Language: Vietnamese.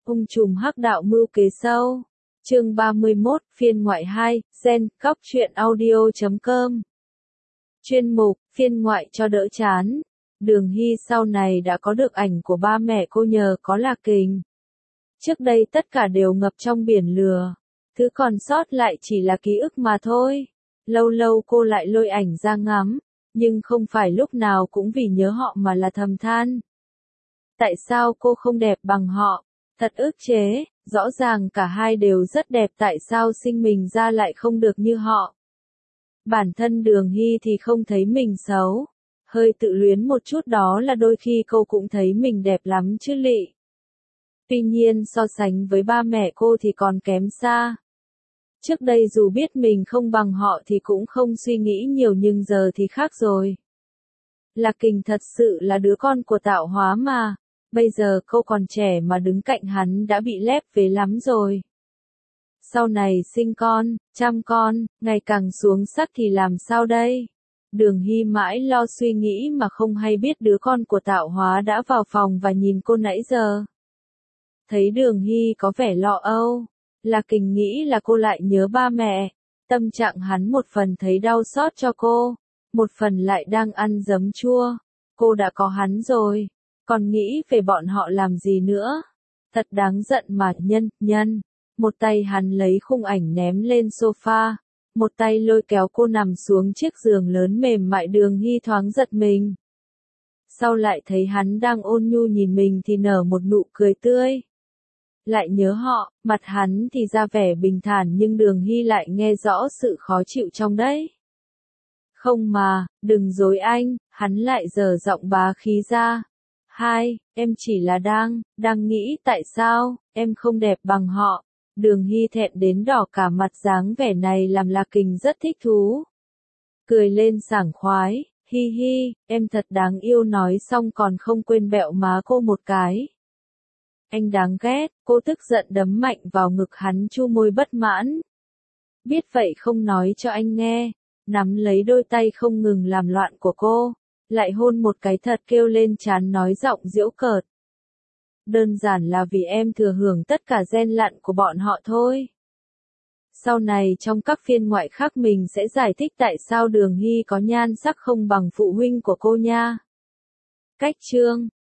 Ung trùm hắc đạo mưu kế sâu. Chương 31, phiên ngoại 2, Gen, Góc truyện audio.com. Chuyên mục, phiên ngoại cho đỡ chán. Đường Hy sau này đã có được ảnh của ba mẹ cô nhờ có Lạc Kình. Trước đây tất cả đều ngập trong biển lửa. Thứ còn sót lại chỉ là ký ức mà thôi. Lâu lâu cô lại lôi ảnh ra ngắm, nhưng không phải lúc nào cũng vì nhớ họ mà là thầm than. Tại sao cô không đẹp bằng họ? Thật ức chế, rõ ràng cả hai đều rất đẹp, tại sao sinh mình ra lại không được như họ? Bản thân Đường Hy thì không thấy mình xấu. Hơi tự luyến một chút đó là đôi khi cô cũng thấy mình đẹp lắm chứ lị. Tuy nhiên so sánh với ba mẹ cô thì còn kém xa. Trước đây dù biết mình không bằng họ thì cũng không suy nghĩ nhiều, nhưng giờ thì khác rồi. Lạc Kình thật sự là đứa con của tạo hóa mà. Bây giờ cô còn trẻ mà đứng cạnh hắn đã bị lép vế lắm rồi. Sau này sinh con, chăm con, ngày càng xuống sắc thì làm sao đây? Đường Hy mãi lo suy nghĩ mà không hay biết đứa con của tạo hóa đã vào phòng và nhìn cô nãy giờ. Thấy Đường Hy có vẻ lo âu, Lạc Kình nghĩ là cô lại nhớ ba mẹ. Tâm trạng hắn một phần thấy đau xót cho cô, một phần lại đang ăn giấm chua. Cô đã có hắn rồi, còn nghĩ về bọn họ làm gì nữa? Thật đáng giận mà. Nhân. Một tay hắn lấy khung ảnh ném lên sofa, một tay lôi kéo cô nằm xuống chiếc giường lớn mềm mại. Đường Hy thoáng giật mình. Sau lại thấy hắn đang ôn nhu nhìn mình thì nở một nụ cười tươi. Lại nhớ họ, mặt hắn thì ra vẻ bình thản nhưng Đường Hy lại nghe rõ sự khó chịu trong đấy. Không mà, đừng dối anh, hắn lại giở giọng bá khí ra. Em chỉ là đang nghĩ tại sao, em không đẹp bằng họ. Đường Hy thẹn đến đỏ cả mặt, dáng vẻ này làm Lạc Kình rất thích thú. Cười lên sảng khoái, hi, em thật đáng yêu, nói xong còn không quên bẹo má cô một cái. Anh đáng ghét, cô tức giận đấm mạnh vào ngực hắn, chu môi bất mãn. Biết vậy không nói cho anh nghe, nắm lấy đôi tay không ngừng làm loạn của cô, lại hôn một cái thật, kêu lên trán nói giọng giễu cợt. Đơn giản là vì em thừa hưởng tất cả gen lặn của bọn họ thôi. Sau này trong các phiên ngoại khác mình sẽ giải thích tại sao Đường Hy có nhan sắc không bằng phụ huynh của cô nha. Cách chương